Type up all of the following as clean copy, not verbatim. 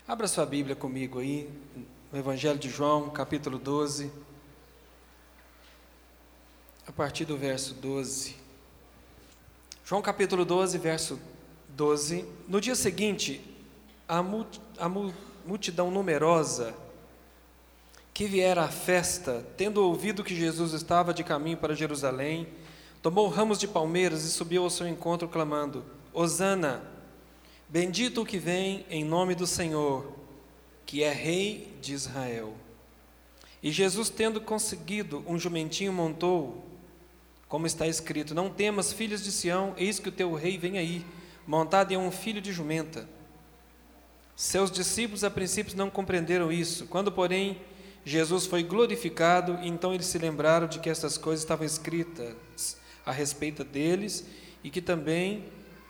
Abra sua Bíblia comigo aí, no Evangelho de João, capítulo 12, a partir do verso 12. João capítulo 12, verso 12. No dia seguinte, a multidão numerosa que viera à festa, tendo ouvido que Jesus estava de caminho para Jerusalém, tomou ramos de palmeiras e subiu ao seu encontro, clamando: Hosana! Bendito o que vem em nome do Senhor, que é Rei de Israel. E Jesus, tendo conseguido um jumentinho, montou, como está escrito: Não temas, filhos de Sião, eis que o teu rei vem aí, montado em um filho de jumenta. Seus discípulos a princípio não compreenderam isso. Quando, porém, Jesus foi glorificado, então eles se lembraram de que essas coisas estavam escritas a respeito deles e também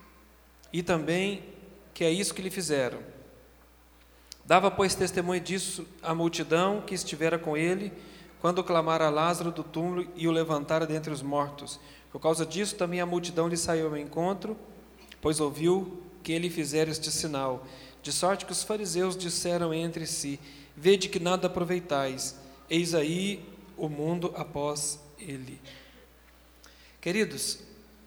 que é isso que lhe fizeram. Dava, pois, testemunho disso a multidão que estivera com ele, quando clamara a Lázaro do túmulo e o levantara dentre os mortos. Por causa disso, também a multidão lhe saiu ao encontro, pois ouviu que ele fizera este sinal. De sorte que os fariseus disseram entre si: Vede que nada aproveitais, eis aí o mundo após ele. Queridos,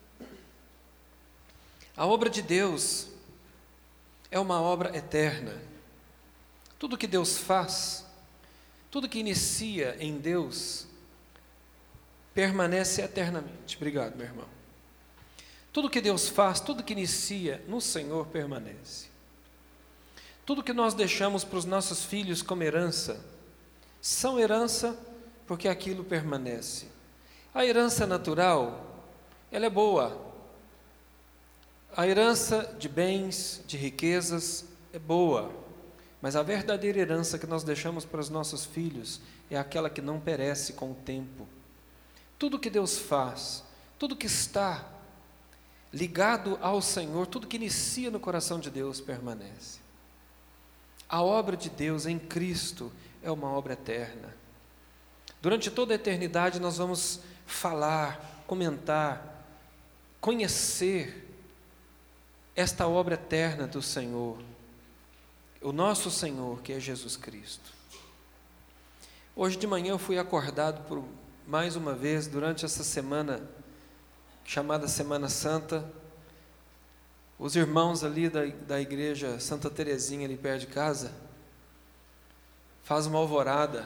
a obra de Deus é uma obra eterna. Tudo que Deus faz, tudo que inicia em Deus, permanece eternamente. Obrigado, meu irmão. Tudo que Deus faz, tudo que inicia no Senhor permanece. Tudo que nós deixamos para os nossos filhos como herança, são herança porque aquilo permanece. A herança natural, ela é boa. A herança de bens, de riquezas, é boa. Mas a verdadeira herança que nós deixamos para os nossos filhos é aquela que não perece com o tempo. Tudo que Deus faz, tudo que está ligado ao Senhor, tudo que inicia no coração de Deus permanece. A obra de Deus em Cristo é uma obra eterna. Durante toda a eternidade nós vamos falar, comentar, conhecer esta obra eterna do Senhor, o nosso Senhor, que é Jesus Cristo. Hoje de manhã eu fui acordado por mais uma vez, durante essa semana chamada Semana Santa. Os irmãos ali da igreja Santa Terezinha, ali perto de casa, fazem uma alvorada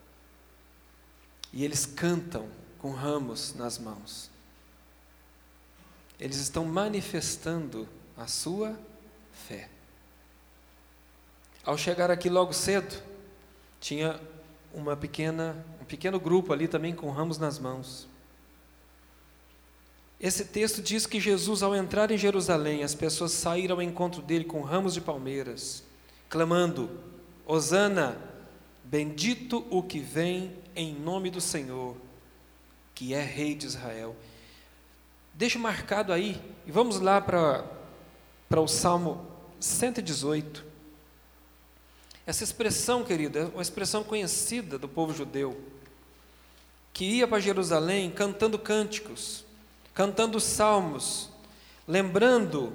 e eles cantam com ramos nas mãos. Eles estão manifestando a sua fé. Ao chegar aqui logo cedo, tinha um pequeno grupo ali também com ramos nas mãos. Esse texto diz que Jesus, ao entrar em Jerusalém, as pessoas saíram ao encontro dele com ramos de palmeiras, clamando: Hosana, bendito o que vem em nome do Senhor, que é Rei de Israel. Deixa marcado aí, e vamos lá para o Salmo 118. Essa expressão, querida, é uma expressão conhecida do povo judeu, que ia para Jerusalém cantando cânticos, cantando salmos, lembrando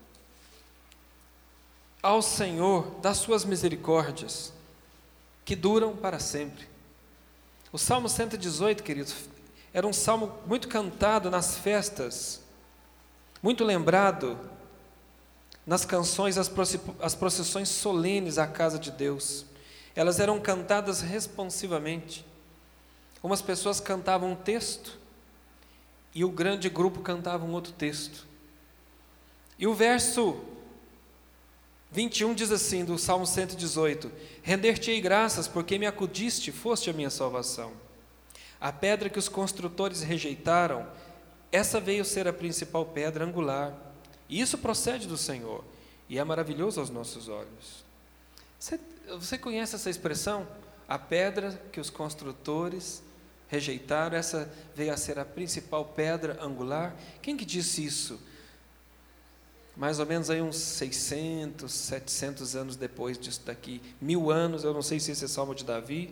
ao Senhor das suas misericórdias, que duram para sempre. O Salmo 118, queridos, era um salmo muito cantado nas festas, muito lembrado nas canções, as procissões solenes à casa de Deus. Elas eram cantadas responsivamente. Umas pessoas cantavam um texto e o grande grupo cantava um outro texto. E o verso 21 diz assim, do Salmo 118: Render-te-ei graças, porque me acudiste, foste a minha salvação. A pedra que os construtores rejeitaram, essa veio ser a principal pedra angular. E isso procede do Senhor, e é maravilhoso aos nossos olhos. Você conhece essa expressão? A pedra que os construtores rejeitaram, essa veio a ser a principal pedra angular. Quem que disse isso? Mais ou menos aí uns 600, 700 anos depois disso daqui, 1000 anos, eu não sei se esse é Salmo de Davi.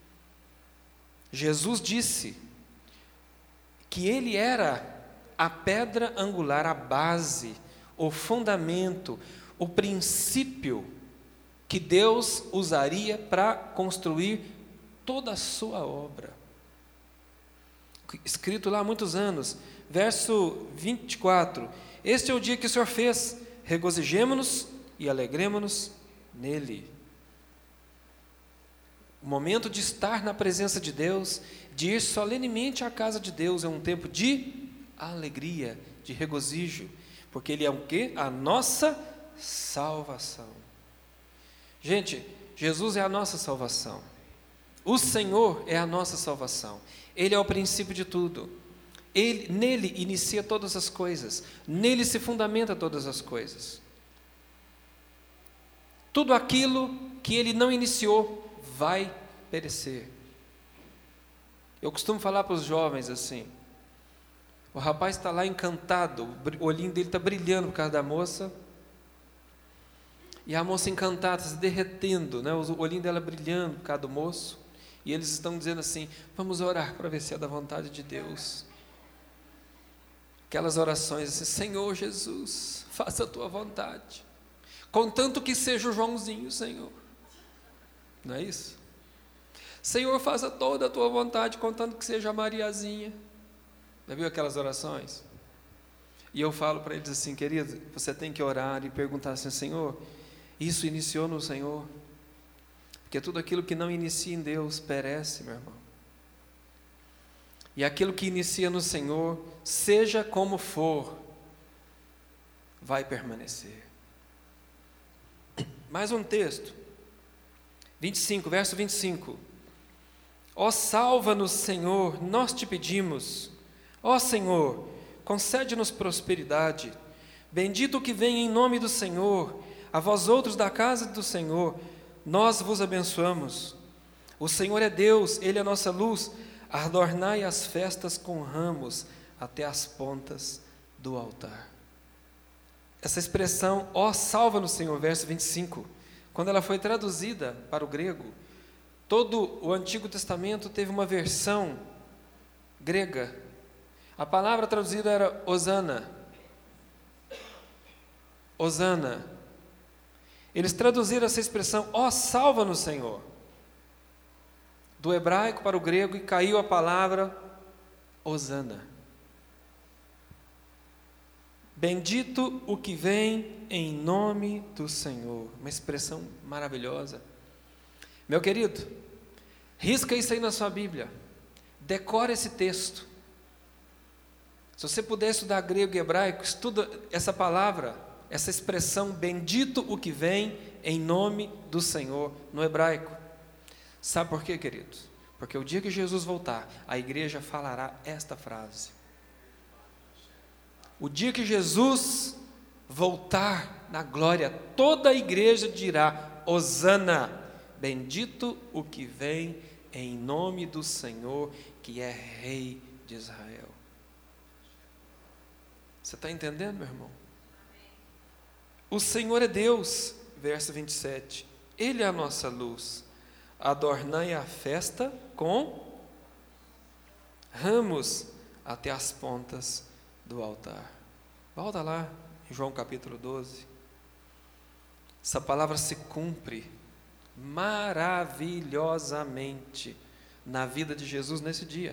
Jesus disse que ele era a pedra angular, a base, o fundamento, o princípio que Deus usaria para construir toda a sua obra. Escrito lá há muitos anos, verso 24: este é o dia que o Senhor fez, regozijemo-nos e alegremo-nos nele. O momento de estar na presença de Deus, de ir solenemente à casa de Deus, é um tempo de alegria, de regozijo, porque Ele é o quê? A nossa salvação. Gente, Jesus é a nossa salvação. O Senhor é a nossa salvação. Ele é o princípio de tudo. Nele inicia todas as coisas. Nele se fundamenta todas as coisas. Tudo aquilo que Ele não iniciou vai perecer. Eu costumo falar para os jovens assim: o rapaz está lá encantado, o olhinho dele está brilhando por causa da moça, e a moça encantada, se derretendo, né? O olhinho dela brilhando por causa do moço, e eles estão dizendo assim: vamos orar para ver se é da vontade de Deus. Aquelas orações assim: Senhor Jesus, faça a tua vontade, contanto que seja o Joãozinho, Senhor. Não é isso? Senhor, faça toda a tua vontade, contanto que seja a Mariazinha. Já viu aquelas orações? E eu falo para eles assim: querido, você tem que orar e perguntar assim: Senhor, isso iniciou no Senhor? Porque tudo aquilo que não inicia em Deus perece, meu irmão. E aquilo que inicia no Senhor, seja como for, vai permanecer. Mais um texto, 25, verso 25. Ó, salva-nos, Senhor, nós te pedimos. Ó Senhor, concede-nos prosperidade. Bendito o que vem em nome do Senhor. A vós outros da casa do Senhor, nós vos abençoamos. O Senhor é Deus, Ele é a nossa luz. Adornai as festas com ramos até as pontas do altar. Essa expressão, ó salva-nos, Senhor, verso 25, quando ela foi traduzida para o grego, todo o Antigo Testamento teve uma versão grega. A palavra traduzida era Hosana. Hosana. Eles traduziram essa expressão, ó salva-nos, Senhor, do hebraico para o grego, e caiu a palavra Hosana. Bendito o que vem em nome do Senhor. Uma expressão maravilhosa. Meu querido, risca isso aí na sua Bíblia. Decora esse texto. Se você puder estudar grego e hebraico, estuda essa palavra, essa expressão, bendito o que vem em nome do Senhor, no hebraico. Sabe por quê, queridos? Porque o dia que Jesus voltar, a igreja falará esta frase. O dia que Jesus voltar na glória, toda a igreja dirá, Hosana, bendito o que vem em nome do Senhor, que é Rei de Israel. Você está entendendo, meu irmão? O Senhor é Deus, verso 27, Ele é a nossa luz. Adornai a festa com ramos até as pontas do altar. Volta lá em João capítulo 12. Essa palavra se cumpre maravilhosamente na vida de Jesus nesse dia,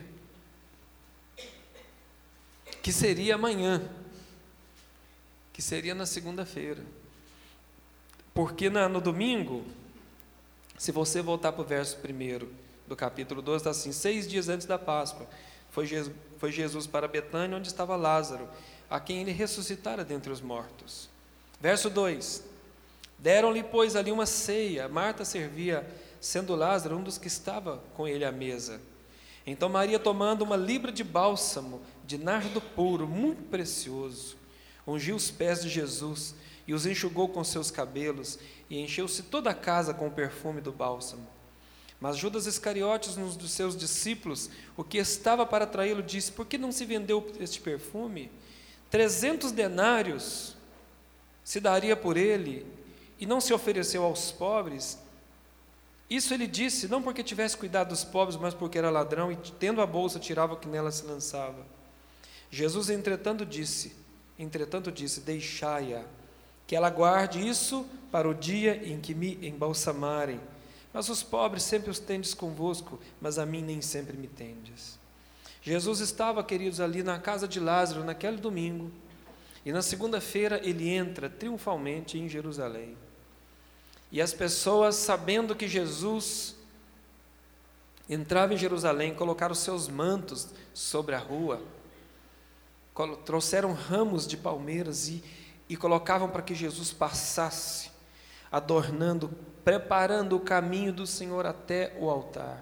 que seria amanhã, que seria na segunda-feira, porque no domingo, se você voltar para o verso 1 do capítulo 12, está assim: 6 dias antes da Páscoa, foi Jesus para Betânia, onde estava Lázaro, a quem ele ressuscitara dentre os mortos. Verso 2: deram-lhe, pois, ali uma ceia. Marta servia, sendo Lázaro um dos que estava com ele à mesa. Então Maria, tomando uma libra de bálsamo, de nardo puro, muito precioso, ungiu os pés de Jesus e os enxugou com seus cabelos, e encheu-se toda a casa com o perfume do bálsamo. Mas Judas Iscariotes, um dos seus discípulos, o que estava para traí-lo, disse: por que não se vendeu este perfume? 300 denários se daria por ele, e não se ofereceu aos pobres? Isso ele disse, não porque tivesse cuidado dos pobres, mas porque era ladrão, e tendo a bolsa, tirava o que nela se lançava. Jesus, entretanto, disse: deixai-a, que ela guarde isso para o dia em que me embalsamarem. Mas os pobres sempre os tendes convosco, mas a mim nem sempre me tendes. Jesus estava, queridos, ali na casa de Lázaro, naquele domingo, e na segunda-feira ele entra triunfalmente em Jerusalém. E as pessoas, sabendo que Jesus entrava em Jerusalém, colocaram seus mantos sobre a rua, trouxeram ramos de palmeiras e colocavam para que Jesus passasse, adornando, preparando o caminho do Senhor até o altar.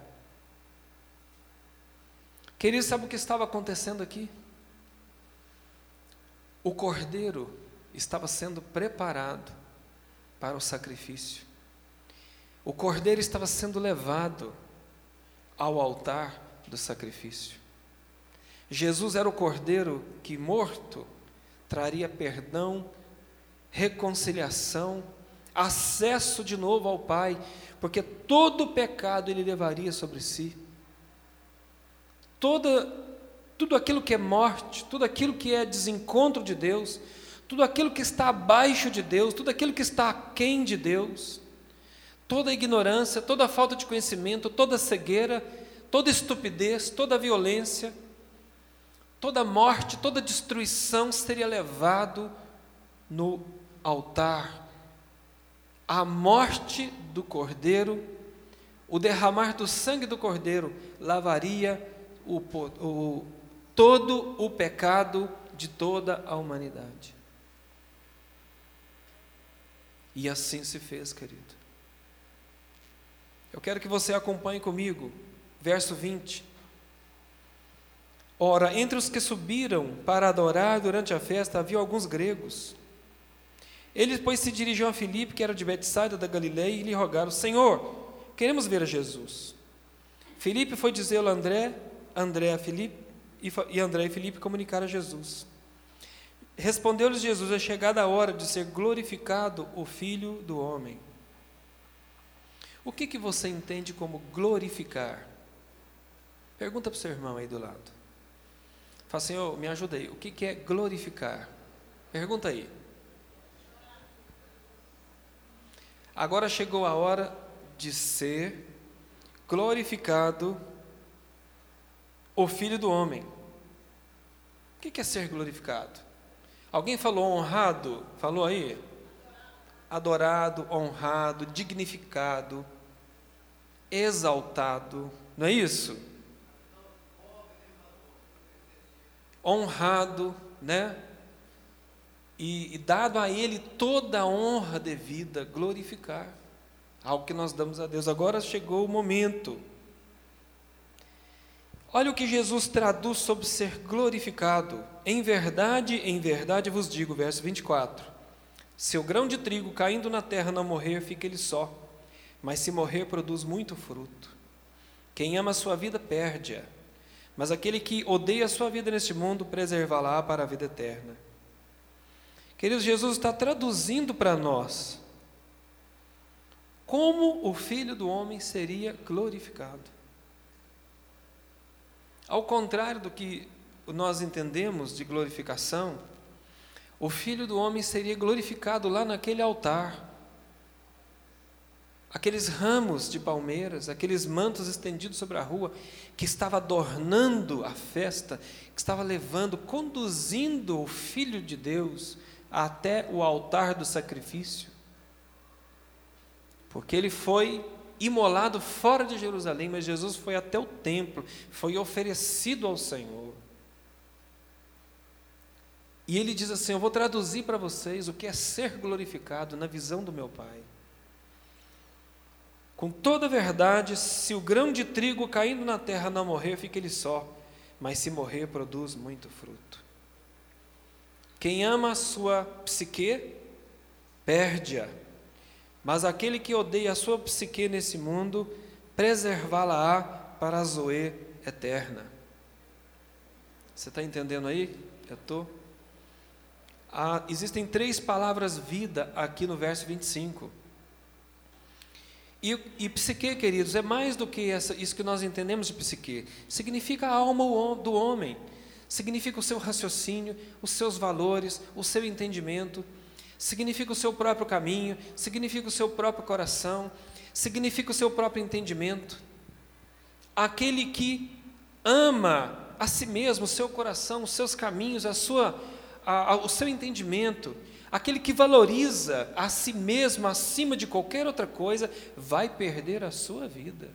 Queridos, sabe o que estava acontecendo aqui? O cordeiro estava sendo preparado para o sacrifício. O cordeiro estava sendo levado ao altar do sacrifício. Jesus era o cordeiro que, morto, traria perdão, reconciliação, acesso de novo ao Pai, porque todo o pecado ele levaria sobre si. Tudo aquilo que é morte, tudo aquilo que é desencontro de Deus, tudo aquilo que está abaixo de Deus, tudo aquilo que está aquém de Deus, toda a ignorância, toda a falta de conhecimento, toda a cegueira, toda a estupidez, toda a violência, toda a morte, toda a destruição seria levado no altar. A morte do cordeiro, o derramar do sangue do cordeiro lavaria todo o pecado de toda a humanidade. E assim se fez, querido. Eu quero que você acompanhe comigo, verso 20. Ora, entre os que subiram para adorar durante a festa, havia alguns gregos. Eles, pois, se dirigiam a Filipe, que era de Betsaida da Galileia, e lhe rogaram: Senhor, queremos ver a Jesus. Filipe foi dizer a André e Filipe comunicaram a Jesus. Respondeu-lhes Jesus: é chegada a hora de ser glorificado o Filho do Homem. O que você entende como glorificar? Pergunta para o seu irmão aí do lado. Fala: Senhor, me ajuda aí. O que é glorificar? Pergunta aí. Agora chegou a hora de ser glorificado o Filho do Homem. O que é ser glorificado? Alguém falou honrado? Falou aí? Adorado, honrado, dignificado, exaltado. Não é isso? Honrado, né? E dado a Ele toda a honra devida, glorificar. Algo que nós damos a Deus. Agora chegou o momento. Olha o que Jesus traduz sobre ser glorificado. Em verdade vos digo, verso 24. Se o grão de trigo caindo na terra não morrer, fica ele só. Mas se morrer, produz muito fruto. Quem ama a sua vida, perde-a. Mas aquele que odeia a sua vida neste mundo, preservá-la para a vida eterna. Queridos, Jesus está traduzindo para nós como o Filho do Homem seria glorificado. Ao contrário do que nós entendemos de glorificação, o Filho do Homem seria glorificado lá naquele altar. Aqueles ramos de palmeiras, aqueles mantos estendidos sobre a rua, que estava adornando a festa, que estava conduzindo o Filho de Deus até o altar do sacrifício. Porque ele foi imolado fora de Jerusalém, mas Jesus foi até o templo, foi oferecido ao Senhor. E ele diz assim: eu vou traduzir para vocês o que é ser glorificado na visão do meu Pai. Com toda a verdade, se o grão de trigo caindo na terra não morrer, fica ele só, mas se morrer, produz muito fruto. Quem ama a sua psique, perde-a. Mas aquele que odeia a sua psique nesse mundo, preservá-la-á para a zoe eterna. Você está entendendo aí? Eu estou. Existem 3 palavras vida aqui no verso 25. E psique, queridos, é mais do que isso que nós entendemos de psique. Significa a alma do homem. Significa o seu raciocínio, os seus valores, o seu entendimento. significa o seu próprio caminho, significa o seu próprio coração, significa o seu próprio entendimento. Aquele que ama a si mesmo, o seu coração, os seus caminhos, o seu entendimento, aquele que valoriza a si mesmo acima de qualquer outra coisa, vai perder a sua vida.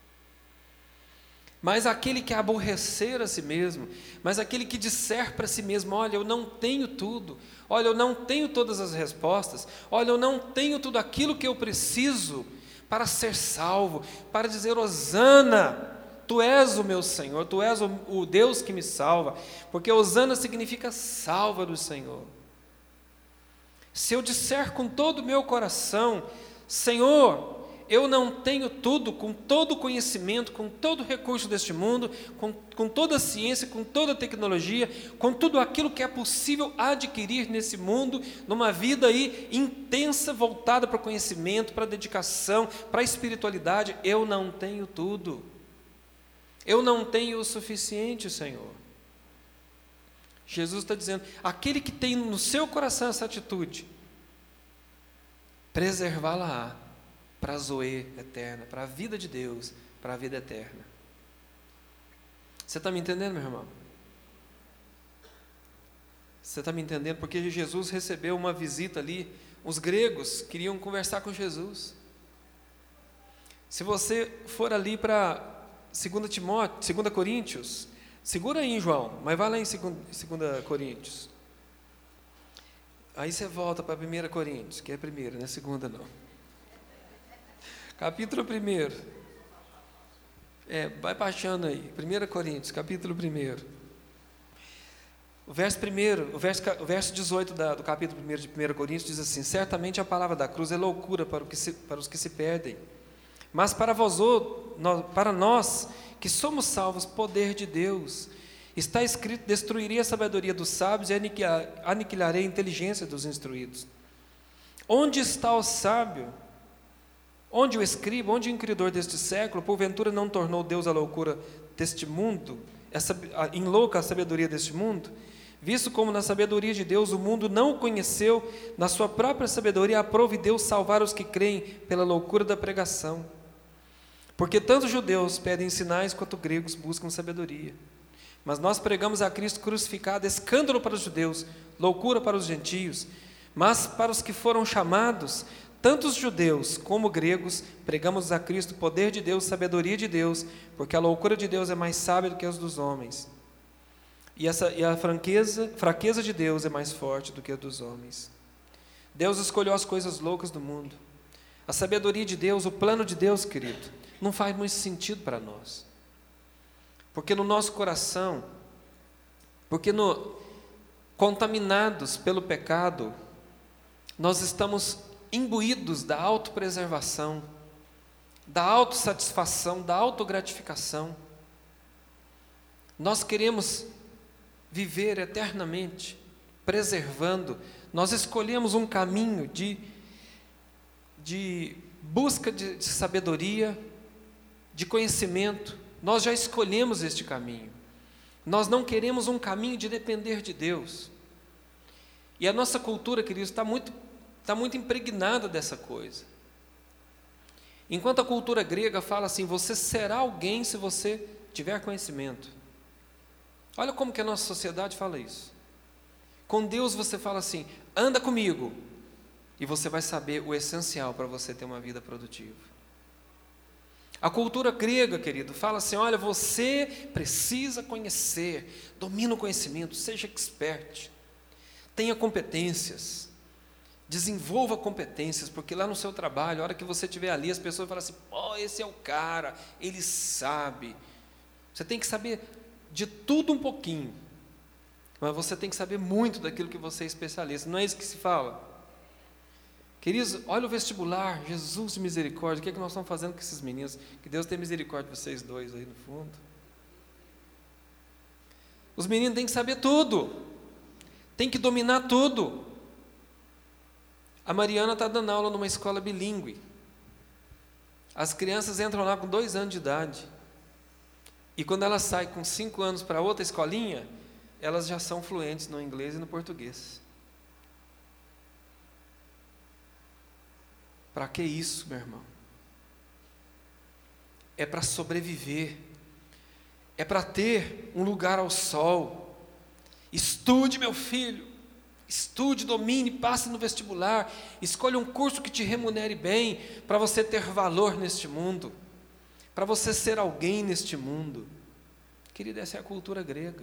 Mas aquele que aborrecer a si mesmo, mas aquele que disser para si mesmo, olha, eu não tenho tudo, olha, eu não tenho todas as respostas, olha, eu não tenho tudo aquilo que eu preciso para ser salvo, para dizer, Hosana, Tu és o meu Senhor, Tu és o Deus que me salva, porque Hosana significa salva do Senhor. Se eu disser com todo o meu coração, Senhor, eu não tenho tudo, com todo o conhecimento, com todo o recurso deste mundo, com toda a ciência, com toda a tecnologia, com tudo aquilo que é possível adquirir nesse mundo, numa vida aí intensa, voltada para o conhecimento, para a dedicação, para a espiritualidade, eu não tenho tudo. Eu não tenho o suficiente, Senhor. Jesus está dizendo, aquele que tem no seu coração essa atitude, preservá-la para a zoe eterna, para a vida de Deus, para a vida eterna. Você está me entendendo, meu irmão? Você está me entendendo? Porque Jesus recebeu uma visita ali, os gregos queriam conversar com Jesus. Se você for ali para 2 Coríntios, segura aí, João, mas vai lá em 2 Coríntios. Aí você volta para 1 Coríntios, que é a primeira, não é a segunda não. Capítulo 1. Vai baixando aí. 1 Coríntios, capítulo 1. O verso 18 do capítulo 1 de 1 Coríntios diz assim: certamente a palavra da cruz é loucura para os que se perdem, mas para nós que somos salvos, poder de Deus. Está escrito: destruirei a sabedoria dos sábios e aniquilarei a inteligência dos instruídos. Onde está o sábio? Onde o escriba, onde o inquiridor deste século, porventura não tornou Deus a loucura deste mundo, em louca a sabedoria deste mundo? Visto como na sabedoria de Deus o mundo não o conheceu, na sua própria sabedoria aprove Deus salvar os que creem pela loucura da pregação. Porque tanto judeus pedem sinais quanto gregos buscam sabedoria. Mas nós pregamos a Cristo crucificado, escândalo para os judeus, loucura para os gentios, mas para os que foram chamados, tanto os judeus como gregos, pregamos a Cristo poder de Deus, sabedoria de Deus, porque a loucura de Deus é mais sábia do que as dos homens, e a fraqueza de Deus é mais forte do que a dos homens. Deus escolheu as coisas loucas do mundo. A sabedoria de Deus, o plano de Deus, querido, não faz muito sentido para nós, porque no nosso coração, contaminados pelo pecado, nós estamos imbuídos da autopreservação, da autossatisfação, da autogratificação. Nós queremos viver eternamente, preservando. Nós escolhemos um caminho de busca de sabedoria, de conhecimento. Nós já escolhemos este caminho. Nós não queremos um caminho de depender de Deus. E a nossa cultura, queridos, está muito impregnada dessa coisa. Enquanto a cultura grega fala assim, você será alguém se você tiver conhecimento. Olha como que a nossa sociedade fala isso. Com Deus você fala assim, anda comigo, e você vai saber o essencial para você ter uma vida produtiva. A cultura grega, querido, fala assim, olha, você precisa conhecer, domina o conhecimento, seja expert, tenha competências, desenvolva competências, porque lá no seu trabalho, a hora que você estiver ali, as pessoas falam assim, esse é o cara, ele sabe. Você tem que saber de tudo um pouquinho, mas você tem que saber muito daquilo que você é especialista, não é isso que se fala? Queridos, olha o vestibular, Jesus de misericórdia, o que é que nós estamos fazendo com esses meninos? Que Deus tenha misericórdia de vocês dois aí no fundo. Os meninos têm que saber tudo, têm que dominar tudo. A Mariana está dando aula numa escola bilíngue. As crianças entram lá com 2 anos de idade. E quando elas saem com 5 anos para outra escolinha, elas já são fluentes no inglês e no português. Para que isso, meu irmão? É para sobreviver, é para ter um lugar ao sol. Estude, meu filho, estude, domine, passe no vestibular, escolha um curso que te remunere bem, para você ter valor neste mundo, para você ser alguém neste mundo. Querido, essa é a cultura grega.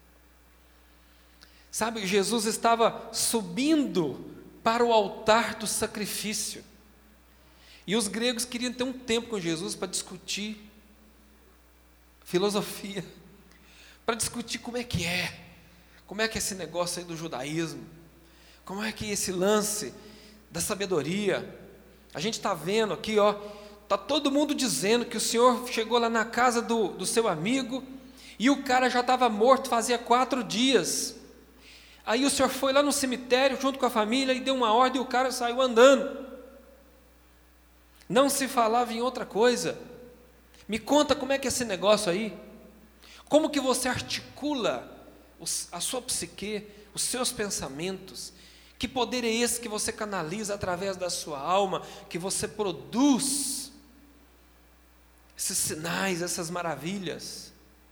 Sabe, Jesus estava subindo para o altar do sacrifício, e os gregos queriam ter um tempo com Jesus para discutir filosofia, para discutir como é que é esse negócio aí do judaísmo, como é que esse lance da sabedoria. A gente está vendo aqui, está todo mundo dizendo que o Senhor chegou lá na casa do seu amigo, e o cara já estava morto fazia 4 dias, aí o Senhor foi lá no cemitério junto com a família e deu uma ordem e o cara saiu andando, não se falava em outra coisa. Me conta como é que é esse negócio aí, como que você articula a sua psique, os seus pensamentos, que poder é esse que você canaliza através da sua alma, que você produz esses sinais, essas maravilhas.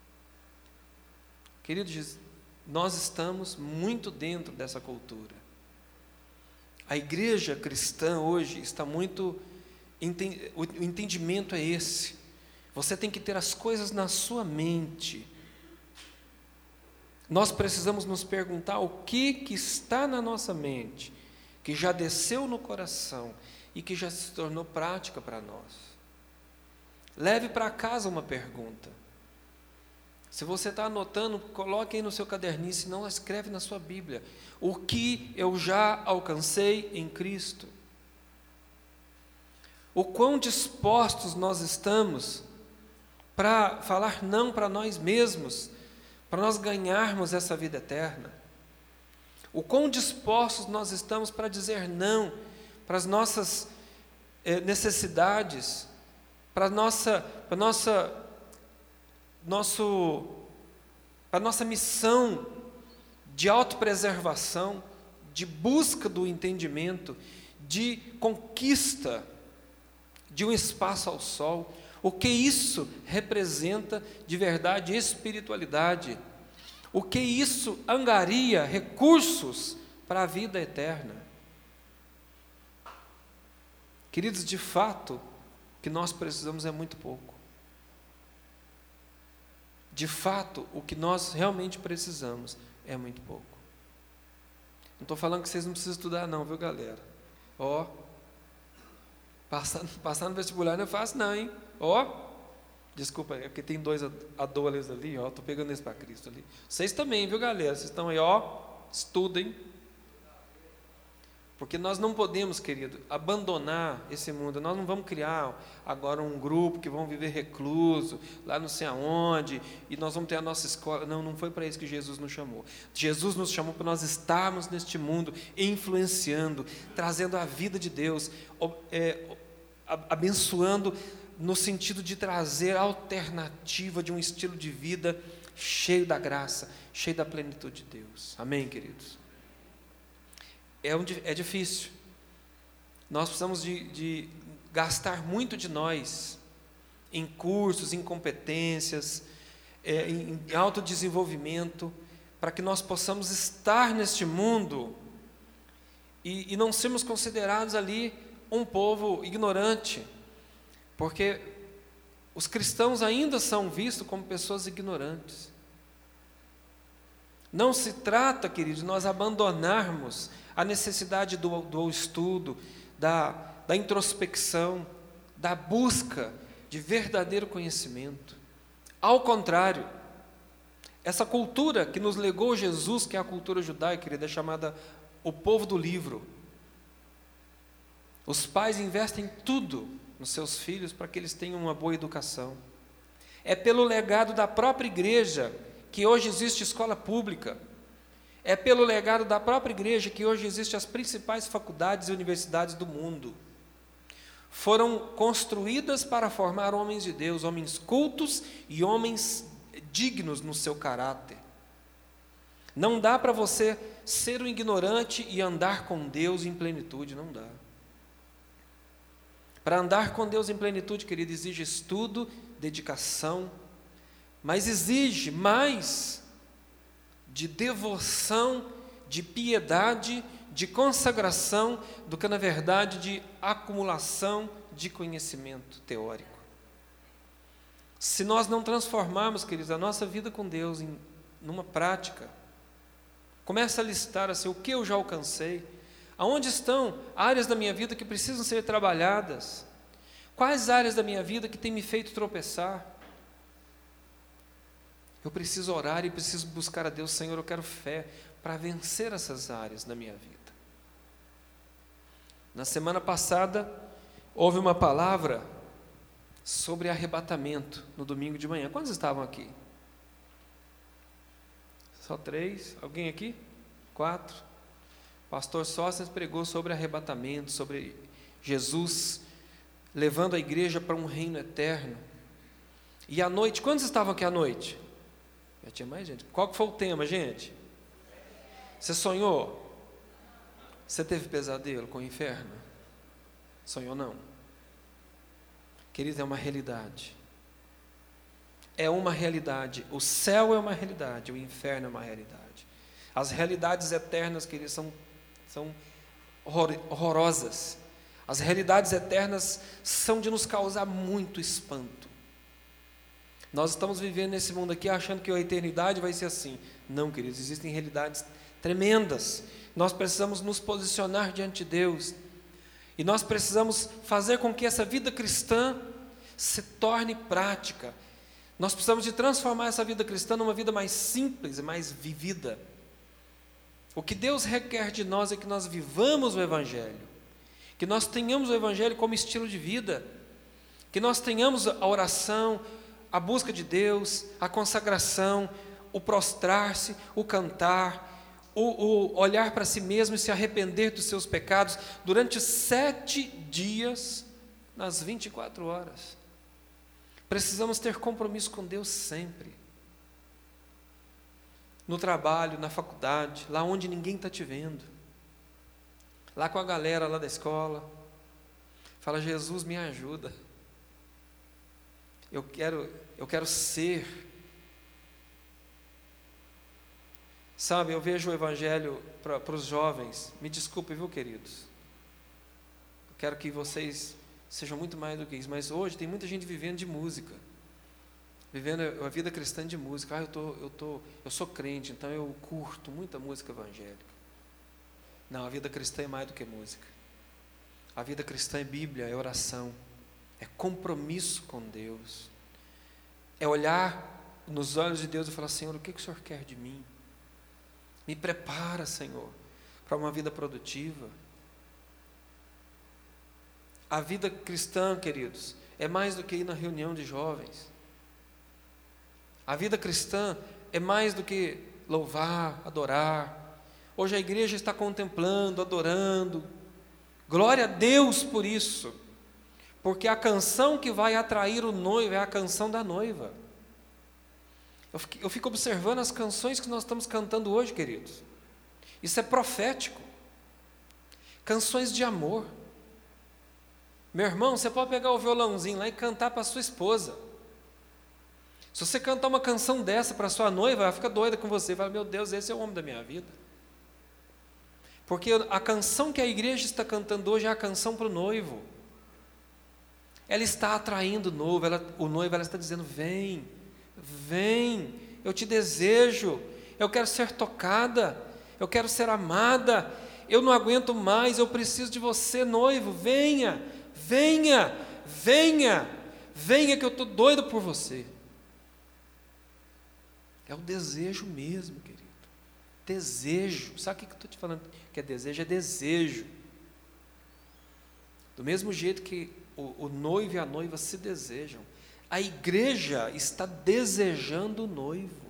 Queridos, nós estamos muito dentro dessa cultura. A igreja cristã hoje está muito, o entendimento é esse, você tem que ter as coisas na sua mente. Nós precisamos nos perguntar o que está na nossa mente, que já desceu no coração e que já se tornou prática para nós. Leve para casa uma pergunta. Se você está anotando, coloque aí no seu caderninho, se não, escreve na sua Bíblia. O que eu já alcancei em Cristo? O quão dispostos nós estamos para falar não para nós mesmos, para nós ganharmos essa vida eterna? O quão dispostos nós estamos para dizer não para as nossas necessidades, para a nossa missão de autopreservação, de busca do entendimento, de conquista de um espaço ao sol? O que isso representa de verdade e espiritualidade? O que isso angaria recursos para a vida eterna? Queridos, de fato, o que nós precisamos é muito pouco. De fato, o que nós realmente precisamos é muito pouco. Não estou falando que vocês não precisam estudar não, viu, galera? Passar no vestibular não é fácil não, hein? Desculpa, é porque tem 2 adolescentes ali, estou pegando esse para Cristo ali. Vocês também, viu, galera? Vocês estão aí, estudem. Porque nós não podemos, querido, abandonar esse mundo. Nós não vamos criar agora um grupo que vão viver recluso, lá não sei aonde, e nós vamos ter a nossa escola. Não foi para isso que Jesus nos chamou. Jesus nos chamou para nós estarmos neste mundo, influenciando, trazendo a vida de Deus, abençoando, no sentido de trazer a alternativa de um estilo de vida cheio da graça, cheio da plenitude de Deus. Amém, queridos? É difícil. Nós precisamos de gastar muito de nós em cursos, em competências, em autodesenvolvimento, para que nós possamos estar neste mundo e não sermos considerados ali um povo ignorante, porque os cristãos ainda são vistos como pessoas ignorantes. Não se trata, queridos, de nós abandonarmos a necessidade do estudo, da introspecção, da busca de verdadeiro conhecimento. Ao contrário, essa cultura que nos legou Jesus, que é a cultura judaica, querida, é chamada o povo do livro. Os pais investem tudo nos seus filhos para que eles tenham uma boa educação. É pelo legado da própria igreja que hoje existe escola pública. É pelo legado da própria igreja que hoje existem as principais faculdades e universidades do mundo. Foram construídas para formar homens de Deus, homens cultos e homens dignos no seu caráter. Não dá para você ser um ignorante e andar com Deus em plenitude, não dá. Para andar com Deus em plenitude, querido, exige estudo, dedicação, mas exige mais de devoção, de piedade, de consagração, do que, na verdade, de acumulação de conhecimento teórico. Se nós não transformarmos, queridos, a nossa vida com Deus numa prática, começa a listar assim, o que eu já alcancei, aonde estão áreas da minha vida que precisam ser trabalhadas, quais áreas da minha vida que têm me feito tropeçar. Eu preciso orar e preciso buscar a Deus. Senhor, eu quero fé para vencer essas áreas da minha vida. Na semana passada, houve uma palavra sobre arrebatamento, no domingo de manhã. Quantos estavam aqui? Só 3? Alguém aqui? 4? Pastor Sóstenes pregou sobre arrebatamento, sobre Jesus levando a igreja para um reino eterno. E à noite, quantos estavam aqui à noite? Já tinha mais gente. Qual que foi o tema, gente? Você sonhou? Você teve pesadelo com o inferno? Sonhou não? Queridos, é uma realidade. É uma realidade. O céu é uma realidade, o inferno é uma realidade. As realidades eternas, queridos, são horrorosas. As realidades eternas são de nos causar muito espanto. Nós estamos vivendo nesse mundo aqui achando que a eternidade vai ser assim. Não, queridos, existem realidades tremendas. Nós precisamos nos posicionar diante de Deus. E nós precisamos fazer com que essa vida cristã se torne prática. Nós precisamos de transformar essa vida cristã numa vida mais simples e mais vivida. O que Deus requer de nós é que nós vivamos o Evangelho, que nós tenhamos o Evangelho como estilo de vida, que nós tenhamos a oração, a busca de Deus, a consagração, o prostrar-se, o cantar, o olhar para si mesmo e se arrepender dos seus pecados durante 7 dias, nas 24 horas. Precisamos ter compromisso com Deus sempre. No trabalho, na faculdade, lá onde ninguém está te vendo. Lá com a galera lá da escola. Fala, Jesus, me ajuda. Eu quero ser. Sabe, eu vejo o Evangelho para os jovens. Me desculpe, viu, queridos? Eu quero que vocês sejam muito mais do que isso. Mas hoje tem muita gente vivendo de música. Vivendo a vida cristã de música. Eu sou crente, então eu curto muita música evangélica. Não, a vida cristã é mais do que música. A vida cristã é Bíblia, é oração, é compromisso com Deus. É olhar nos olhos de Deus e falar, Senhor, o que o Senhor quer de mim? Me prepara, Senhor, para uma vida produtiva. A vida cristã, queridos, é mais do que ir na reunião de jovens. A vida cristã é mais do que louvar, adorar. Hoje a igreja está contemplando, adorando. Glória a Deus por isso. Porque a canção que vai atrair o noivo é a canção da noiva. Eu fico observando as canções que nós estamos cantando hoje, queridos. Isso é profético. Canções de amor. Meu irmão, você pode pegar o violãozinho lá e cantar para a sua esposa. Se você cantar uma canção dessa para a sua noiva, ela fica doida com você. Fala, meu Deus, esse é o homem da minha vida. Porque a canção que a igreja está cantando hoje é a canção para o noivo. Ela está atraindo o noivo, ela está dizendo, vem, eu te desejo, eu quero ser tocada, eu quero ser amada, eu não aguento mais, eu preciso de você, noivo, venha que eu estou doido por você. É o desejo mesmo, querido. Desejo. Sabe o que eu estou te falando que é desejo? É desejo. Do mesmo jeito que o noivo e a noiva se desejam, a igreja está desejando o noivo.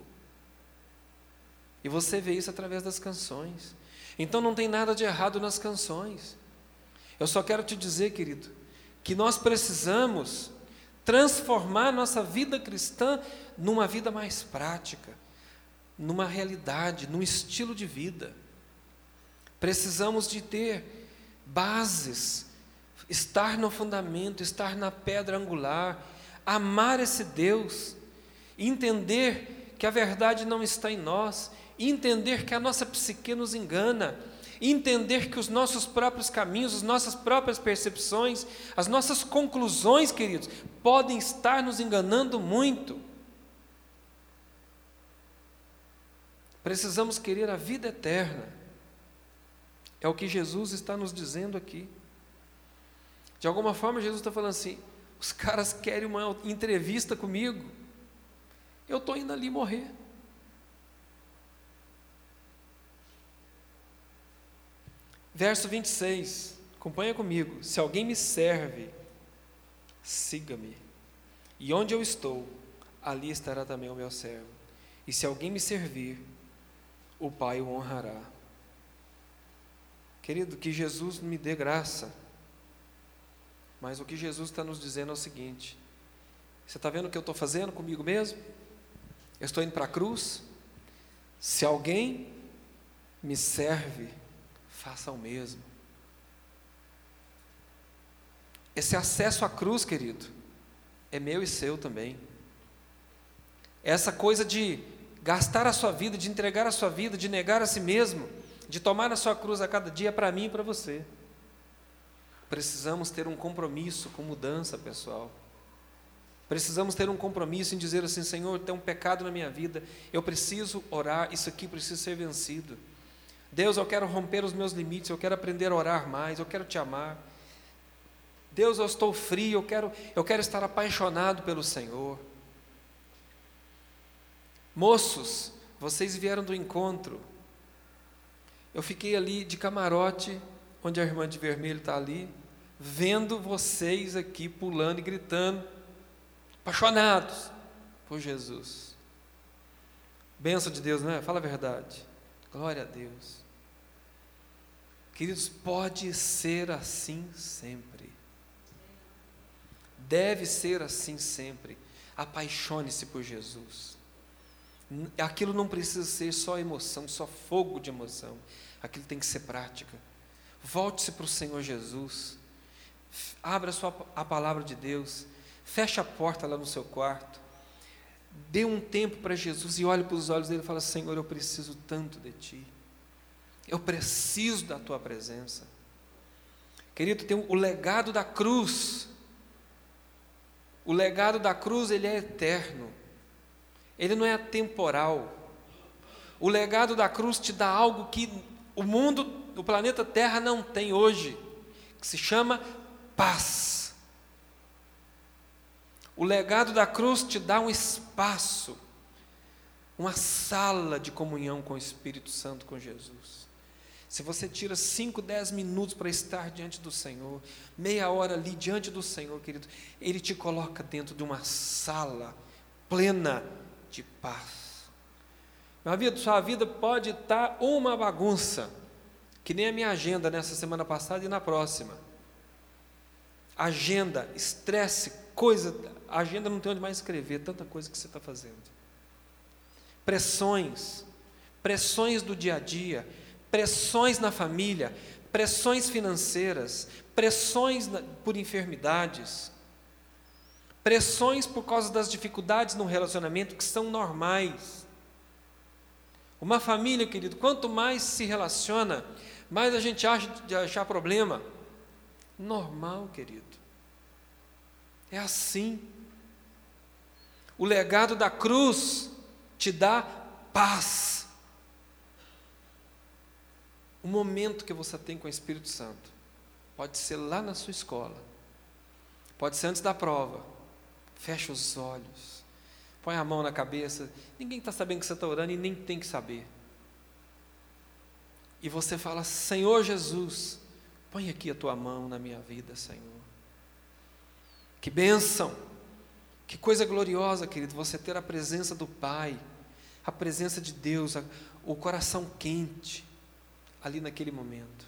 E você vê isso através das canções. Então não tem nada de errado nas canções. Eu só quero te dizer, querido, que nós precisamos transformar nossa vida cristã numa vida mais prática, numa realidade, num estilo de vida. Precisamos de ter bases estar no fundamento, estar na pedra angular, amar esse Deus, entender que a verdade não está em nós, entender que a nossa psique nos engana, entender que os nossos próprios caminhos, as nossas próprias percepções, as nossas conclusões, queridos, podem estar nos enganando muito. Precisamos querer a vida eterna. É o que Jesus está nos dizendo aqui. De alguma forma, Jesus está falando assim: os caras querem uma entrevista comigo, eu estou indo ali morrer. Verso 26, acompanha comigo. Se alguém me serve, siga-me. E onde eu estou, ali estará também o meu servo. E se alguém me servir, o Pai o honrará. Querido, que Jesus me dê graça. Mas o que Jesus está nos dizendo é o seguinte: você está vendo o que eu estou fazendo comigo mesmo? Eu estou indo para a cruz. Se alguém me serve, faça o mesmo. Esse acesso à cruz, querido, é meu e seu também. Essa coisa de gastar a sua vida, de entregar a sua vida, de negar a si mesmo, de tomar a sua cruz a cada dia, é para mim e para você. Precisamos ter um compromisso com mudança, pessoal. Precisamos ter um compromisso em dizer assim: Senhor, tem um pecado na minha vida, eu preciso orar, isso aqui precisa ser vencido. Deus, eu quero romper os meus limites, eu quero aprender a orar mais, eu quero te amar. Deus, eu estou frio, eu quero estar apaixonado pelo Senhor. Moços, vocês vieram do encontro. Eu fiquei ali de camarote, onde a irmã de vermelho está ali, vendo vocês aqui pulando e gritando, apaixonados por Jesus. Bênção de Deus, não é? Fala a verdade. Glória a Deus. Queridos, pode ser assim sempre. Deve ser assim sempre. Apaixone-se por Jesus. Aquilo não precisa ser só emoção, só fogo de emoção. Aquilo tem que ser prática. Volte-se para o Senhor Jesus. Abra a palavra de Deus. Feche a porta lá no seu quarto. Dê um tempo para Jesus e olhe para os olhos dele e fala: Senhor, eu preciso tanto de Ti. Eu preciso da Tua presença. Querido, tem o legado da cruz. O legado da cruz, ele é eterno. Ele não é temporal. O legado da cruz te dá algo que o mundo, o planeta Terra não tem hoje, que se chama paz. O legado da cruz te dá um espaço, uma sala de comunhão com o Espírito Santo, com Jesus. Se você tira 5, 10 minutos para estar diante do Senhor, meia hora ali diante do Senhor, querido, Ele te coloca dentro de uma sala plena de paz. Sua vida pode estar uma bagunça, que nem a minha agenda nessa semana passada e na próxima. Agenda, estresse, coisa, a agenda não tem onde mais escrever, tanta coisa que você está fazendo. Pressões do dia a dia, pressões na família, pressões financeiras, pressões por enfermidades, pressões por causa das dificuldades no relacionamento que são normais. Uma família, querido, quanto mais se relaciona, mais a gente acha de achar problema. Normal, querido. É assim. O legado da cruz te dá paz. O momento que você tem com o Espírito Santo pode ser lá na sua escola, pode ser antes da prova. Fecha os olhos, põe a mão na cabeça. Ninguém está sabendo que você está orando e nem tem que saber. E você fala: Senhor Jesus, põe aqui a Tua mão na minha vida, Senhor. Que bênção, que coisa gloriosa, querido, você ter a presença do Pai, a presença de Deus, o coração quente, ali naquele momento.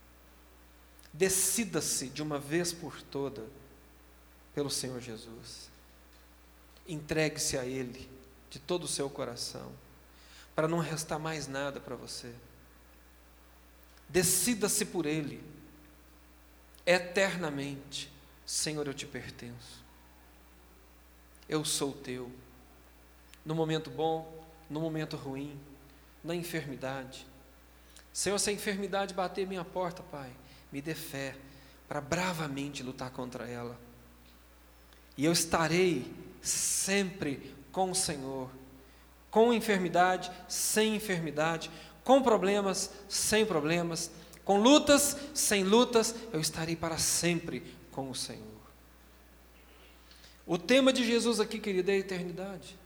Decida-se de uma vez por toda pelo Senhor Jesus. Entregue-se a Ele de todo o seu coração, para não restar mais nada para você. Decida-se por Ele. eternamente: Senhor, eu te pertenço, eu sou teu, no momento bom, no momento ruim, na enfermidade. Senhor, se a enfermidade bater minha porta, Pai, me dê fé para bravamente lutar contra ela, e eu estarei sempre com o Senhor, com enfermidade, sem enfermidade, com problemas, sem problemas, com lutas, sem lutas, eu estarei para sempre com o Senhor. O tema de Jesus aqui, querido, é a eternidade.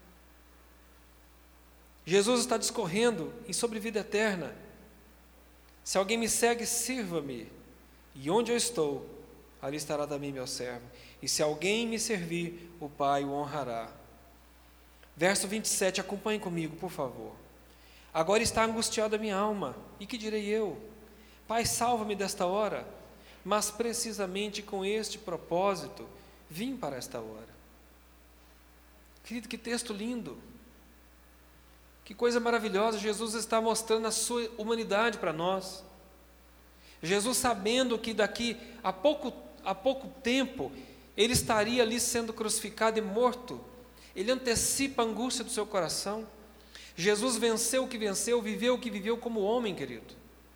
Jesus está discorrendo sobre vida eterna. Se alguém me segue, sirva-me, e onde eu estou, ali estará também meu servo. E se alguém me servir, o Pai o honrará. Verso 27, acompanhe comigo, por favor. Agora está angustiada a minha alma, e que direi eu? Pai, salva-me desta hora. Mas precisamente com este propósito, vim para esta hora. Querido, que texto lindo. Que coisa maravilhosa. Jesus está mostrando a sua humanidade para nós. Jesus, sabendo que daqui a pouco tempo ele estaria ali sendo crucificado e morto, ele antecipa a angústia do seu coração. Jesus venceu o que venceu, viveu o que viveu como homem, querido.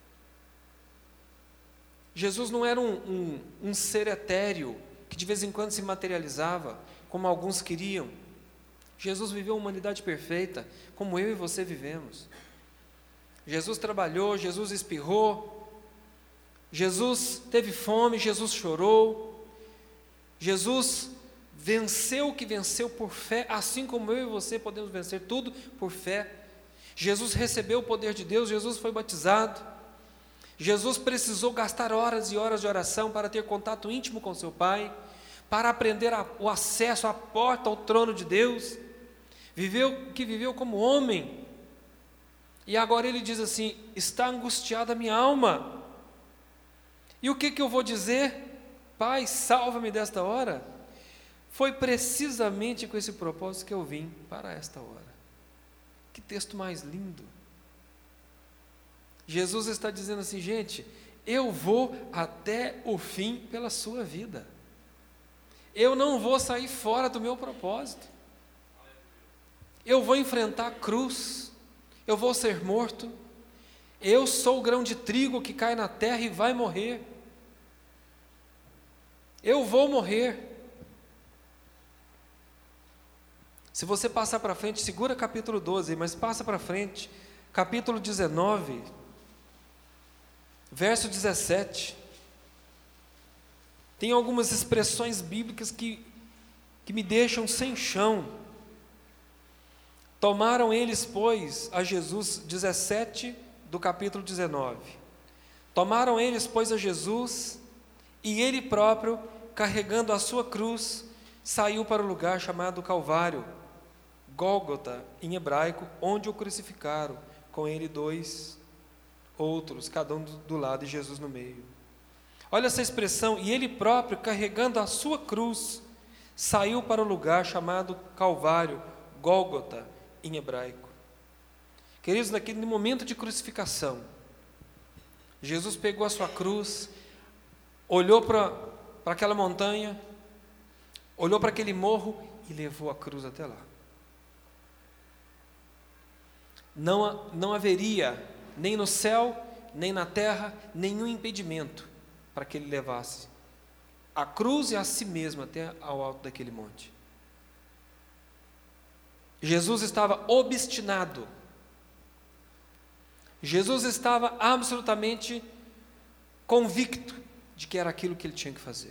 Jesus não era um ser etéreo que de vez em quando se materializava, como alguns queriam. Jesus viveu uma humanidade perfeita, como eu e você vivemos. Jesus trabalhou, Jesus espirrou, Jesus teve fome, Jesus chorou, Jesus venceu o que venceu por fé, assim como eu e você podemos vencer tudo por fé. Jesus recebeu o poder de Deus, Jesus foi batizado, Jesus precisou gastar horas e horas de oração para ter contato íntimo com seu Pai, para aprender o acesso à porta ao trono de Deus. Viveu o que viveu como homem, e agora ele diz assim: está angustiada a minha alma. E o que eu vou dizer? Pai, salva-me desta hora. Foi precisamente com esse propósito que eu vim para esta hora. Que texto mais lindo. Jesus está dizendo assim: gente, eu vou até o fim pela sua vida. Eu não vou sair fora do meu propósito. Eu vou enfrentar a cruz, eu vou ser morto, eu sou o grão de trigo que cai na terra e vai morrer. Eu vou morrer. Se você passar para frente, segura capítulo 12, mas passa para frente, capítulo 19, verso 17. Tem algumas expressões bíblicas que me deixam sem chão. Tomaram eles, pois, a Jesus, 17 do capítulo 19. Tomaram eles, pois, a Jesus, e ele próprio, carregando a sua cruz, saiu para o lugar chamado Calvário, Gólgota, em hebraico, onde o crucificaram, com ele 2 outros, cada um do lado e Jesus no meio. Olha essa expressão: e ele próprio, carregando a sua cruz, saiu para o lugar chamado Calvário, Gólgota, em hebraico. Queridos, naquele momento de crucificação, Jesus pegou a sua cruz, olhou para aquela montanha, olhou para aquele morro e levou a cruz até lá. Não haveria, nem no céu, nem na terra, nenhum impedimento para que ele levasse a cruz e a si mesmo até ao alto daquele monte. Jesus estava obstinado. Jesus estava absolutamente convicto de que era aquilo que ele tinha que fazer.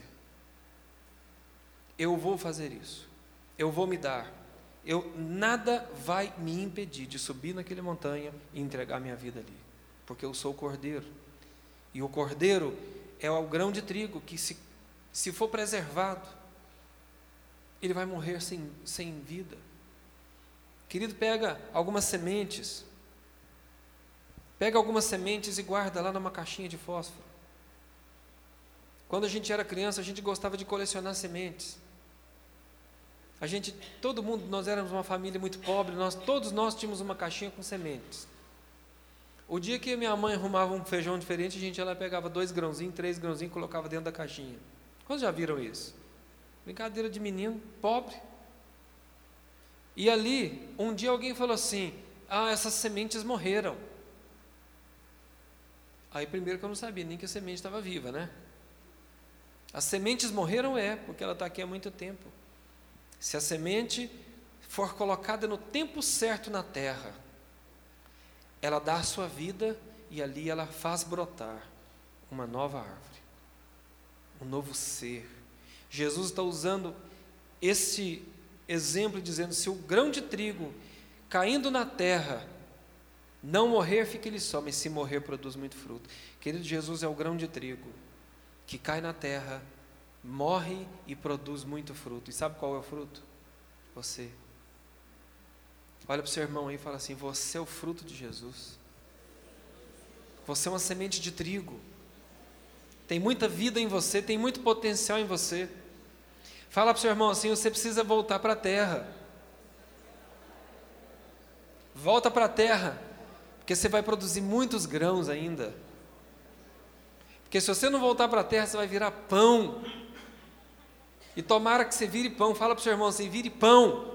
Eu vou fazer isso. Eu vou me dar. Nada vai me impedir de subir naquela montanha e entregar minha vida ali, porque eu sou o Cordeiro. E o Cordeiro é o grão de trigo que, se for preservado, ele vai morrer sem vida. Querido, pega algumas sementes e guarda lá numa caixinha de fósforo. Quando a gente era criança, a gente gostava de colecionar sementes. Nós éramos uma família muito pobre, todos nós tínhamos uma caixinha com sementes. O dia que minha mãe arrumava um feijão diferente, a gente ia lá, pegava 2 grãozinhos, 3 grãozinhos, colocava dentro da caixinha. Quantos já viram isso? Brincadeira de menino, pobre. E ali, um dia alguém falou assim: essas sementes morreram. Aí primeiro que eu não sabia nem que a semente estava viva, né? As sementes morreram porque ela está aqui há muito tempo. Se a semente for colocada no tempo certo na terra, ela dá a sua vida e ali ela faz brotar uma nova árvore, um novo ser. Jesus está usando esse exemplo dizendo: se o grão de trigo caindo na terra não morrer, fica ele só, mas se morrer, produz muito fruto. Querido, Jesus é o grão de trigo que cai na terra, morre e produz muito fruto. E sabe qual é o fruto? Você. Olha para o seu irmão aí e fala assim: você é o fruto de Jesus. Você é uma semente de trigo. Tem muita vida em você, tem muito potencial em você. Fala para o seu irmão assim: você precisa voltar para a terra. Volta para a terra, porque você vai produzir muitos grãos ainda. Porque se você não voltar para a terra, você vai virar pão. E tomara que você vire pão. Fala para o seu irmão assim: vire pão.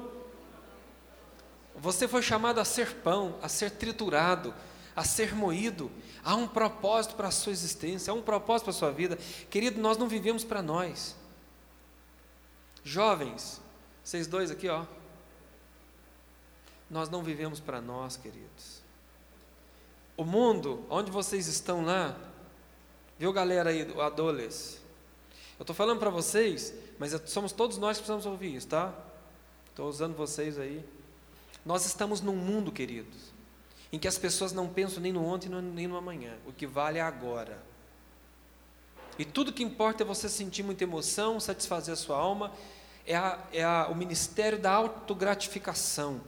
Você foi chamado a ser pão, a ser triturado, a ser moído. Há um propósito para a sua existência, há um propósito para a sua vida. Querido, nós não vivemos para nós. Jovens, vocês dois aqui, nós não vivemos para nós, queridos. O mundo, onde vocês estão lá, viu, galera aí, do adolescente? Eu estou falando para vocês, mas somos todos nós que precisamos ouvir isso, tá? Estou usando vocês aí. Nós estamos num mundo, queridos, em que as pessoas não pensam nem no ontem nem no amanhã. O que vale é agora. E tudo que importa é você sentir muita emoção, satisfazer a sua alma. O ministério da autogratificação.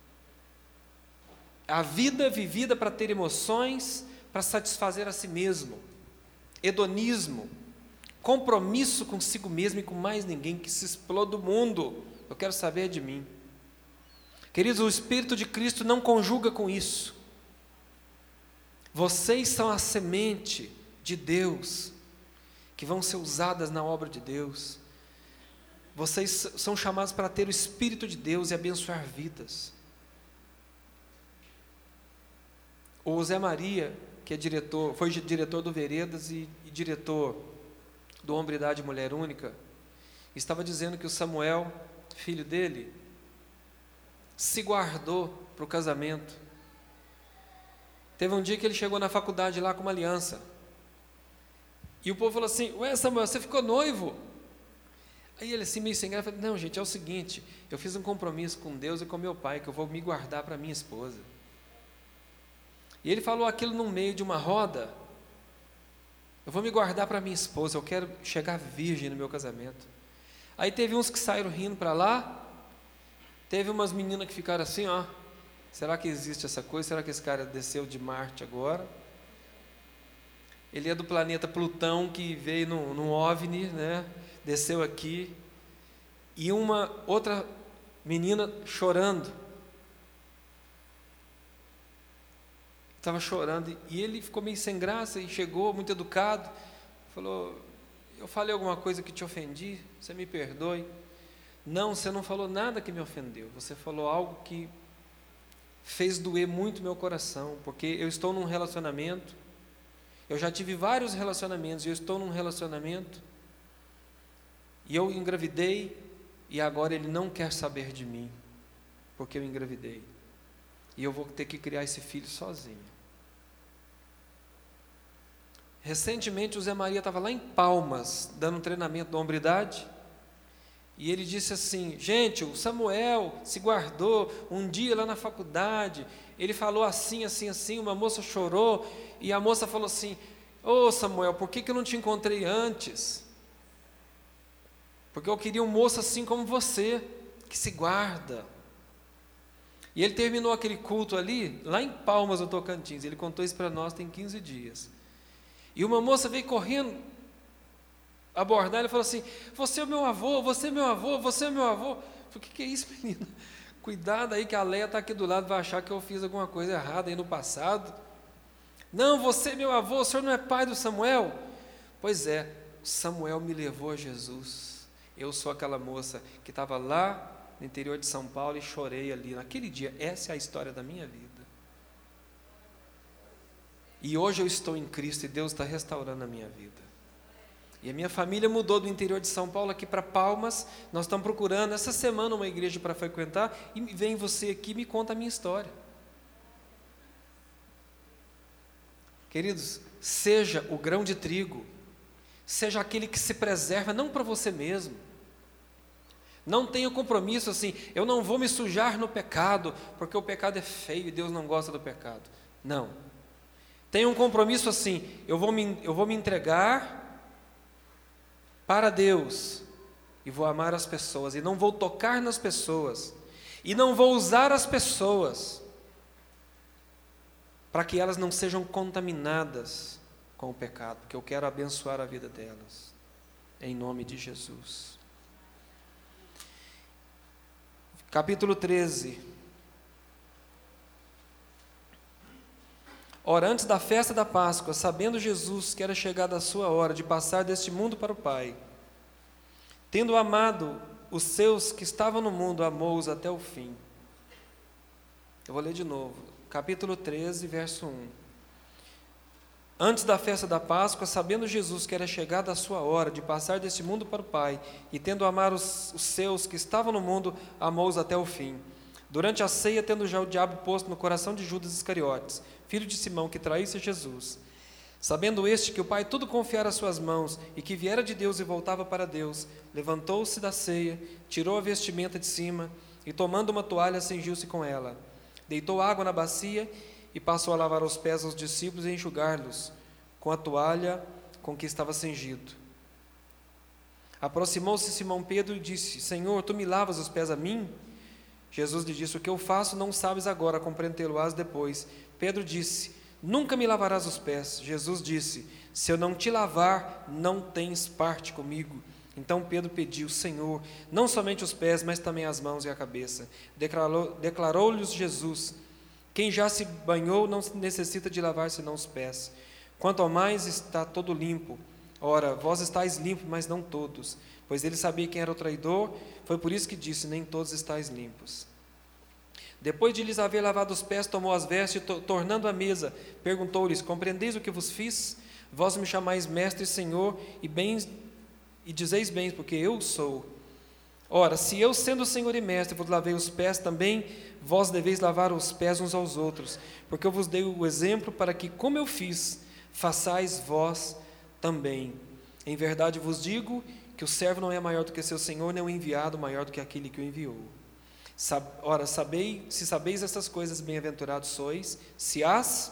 A vida vivida para ter emoções, para satisfazer a si mesmo. Hedonismo. Compromisso consigo mesmo e com mais ninguém, que se exploda o mundo. Eu quero saber de mim. Queridos, o Espírito de Cristo não conjuga com isso. Vocês são a semente de Deus, que vão ser usadas na obra de Deus. Vocês são chamados para ter o Espírito de Deus e abençoar vidas. O Zé Maria, que foi diretor do Veredas e diretor do Hombridade Mulher Única, estava dizendo que o Samuel, filho dele, se guardou para o casamento. Teve um dia que ele chegou na faculdade lá com uma aliança. E o povo falou assim: ué, Samuel, você ficou noivo? Aí ele assim, meio sem graça, falou: não, gente, é o seguinte, eu fiz um compromisso com Deus e com meu pai, que eu vou me guardar para minha esposa. E ele falou aquilo no meio de uma roda: eu vou me guardar para minha esposa, eu quero chegar virgem no meu casamento. Aí teve uns que saíram rindo para lá, teve umas meninas que ficaram assim, será que existe essa coisa? Será que esse cara desceu de Marte agora? Ele é do planeta Plutão, que veio num OVNI, né? Desceu aqui. E uma outra menina chorando. Estava chorando, e ele ficou meio sem graça, e chegou, muito educado, falou: eu falei alguma coisa que te ofendi? Você me perdoe. Não, você não falou nada que me ofendeu, você falou algo que fez doer muito meu coração, porque eu estou num relacionamento, eu já tive vários relacionamentos, e eu estou num relacionamento, e eu engravidei, e agora ele não quer saber de mim, porque eu engravidei, e eu vou ter que criar esse filho sozinho. Recentemente o Zé Maria estava lá em Palmas, dando um treinamento da hombridade, e ele disse assim: gente, o Samuel se guardou um dia lá na faculdade, ele falou assim, assim, assim, uma moça chorou, e a moça falou assim: ô Samuel, por que eu não te encontrei antes? Porque eu queria um moço assim como você, que se guarda. E ele terminou aquele culto ali, lá em Palmas, no Tocantins, ele contou isso para nós tem 15 dias. E uma moça veio correndo abordar ele e falou assim: você é o meu avô, você é meu avô, você é meu avô. Eu falei: que é isso, menina? Cuidado aí que a Leia está aqui do lado, vai achar que eu fiz alguma coisa errada aí no passado. Não, você é meu avô, o senhor não é pai do Samuel? Pois é, Samuel me levou a Jesus. Eu sou aquela moça que estava lá no interior de São Paulo e chorei ali naquele dia. Essa é a história da minha vida. E hoje eu estou em Cristo e Deus está restaurando a minha vida. E a minha família mudou do interior de São Paulo aqui para Palmas. Nós estamos procurando essa semana uma igreja para frequentar. E vem você aqui e me conta a minha história. Queridos, seja o grão de trigo. Seja aquele que se preserva, não para você mesmo. Não tenha compromisso assim, eu não vou me sujar no pecado, porque o pecado é feio e Deus não gosta do pecado. Não. Tenha um compromisso assim, eu vou me entregar para Deus e vou amar as pessoas, e não vou tocar nas pessoas, e não vou usar as pessoas para que elas não sejam contaminadas com o pecado, porque eu quero abençoar a vida delas, em nome de Jesus. Capítulo 13. Ora, antes da festa da Páscoa, sabendo Jesus que era chegada a sua hora de passar deste mundo para o Pai, tendo amado os seus que estavam no mundo, amou-os até o fim. Eu vou ler de novo, capítulo 13, verso 1. Antes da festa da Páscoa, sabendo Jesus que era chegada a sua hora de passar deste mundo para o Pai, e tendo amado os seus que estavam no mundo, amou-os até o fim. Durante a ceia, tendo já o diabo posto no coração de Judas Iscariotes, filho de Simão, que traísse Jesus, sabendo este que o Pai tudo confiara às suas mãos, e que viera de Deus e voltava para Deus, levantou-se da ceia, tirou a vestimenta de cima, e tomando uma toalha, cingiu-se com ela. Deitou água na bacia, e passou a lavar os pés aos discípulos e enxugar-los com a toalha com que estava cingido. Aproximou-se Simão Pedro e disse: Senhor, tu me lavas os pés a mim? Jesus lhe disse: o que eu faço não sabes agora, compreendê-lo-ás depois. Pedro disse: nunca me lavarás os pés. Jesus disse: se eu não te lavar, não tens parte comigo. Então Pedro pediu: Senhor, não somente os pés, mas também as mãos e a cabeça. Declarou-lhes Jesus: quem já se banhou não necessita de lavar senão os pés. Quanto ao mais está todo limpo. Ora, vós estáis limpos, mas não todos. Pois ele sabia quem era o traidor, foi por isso que disse: nem todos estáis limpos. Depois de lhes haver lavado os pés, tomou as vestes, tornando à mesa, perguntou-lhes: compreendeis o que vos fiz? Vós me chamais mestre e senhor, e dizeis bem, porque eu sou. Ora, se eu, sendo Senhor e Mestre, vos lavei os pés, também vós deveis lavar os pés uns aos outros, porque eu vos dei o exemplo para que, como eu fiz, façais vós também. Em verdade vos digo que o servo não é maior do que seu Senhor, nem o enviado maior do que aquele que o enviou. Ora, se sabeis estas coisas, bem-aventurados sois, se as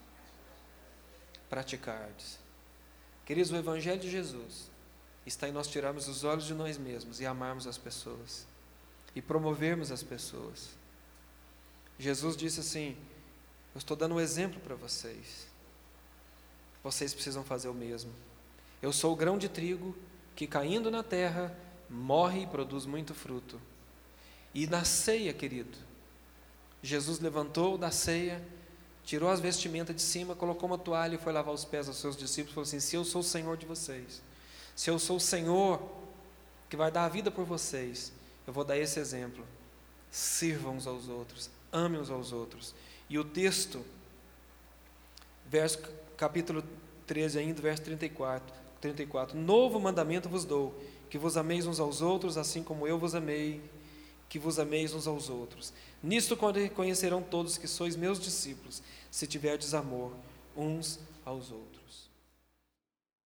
praticardes. Queridos, o Evangelho de Jesus está em nós tirarmos os olhos de nós mesmos e amarmos as pessoas, e promovermos as pessoas. Jesus disse assim: eu estou dando um exemplo para vocês, vocês precisam fazer o mesmo. Eu sou o grão de trigo que, caindo na terra, morre e produz muito fruto. E na ceia, querido, Jesus levantou da ceia, tirou as vestimentas de cima, colocou uma toalha e foi lavar os pés aos seus discípulos e falou assim: se eu sou o Senhor de vocês, se eu sou o Senhor que vai dar a vida por vocês, eu vou dar esse exemplo. Sirvam uns aos outros, amem uns aos outros. E o texto, capítulo 13 ainda, verso 34, novo mandamento vos dou, que vos ameis uns aos outros, assim como eu vos amei, que vos ameis uns aos outros. Nisto conhecerão todos que sois meus discípulos, se tiverdes amor uns aos outros.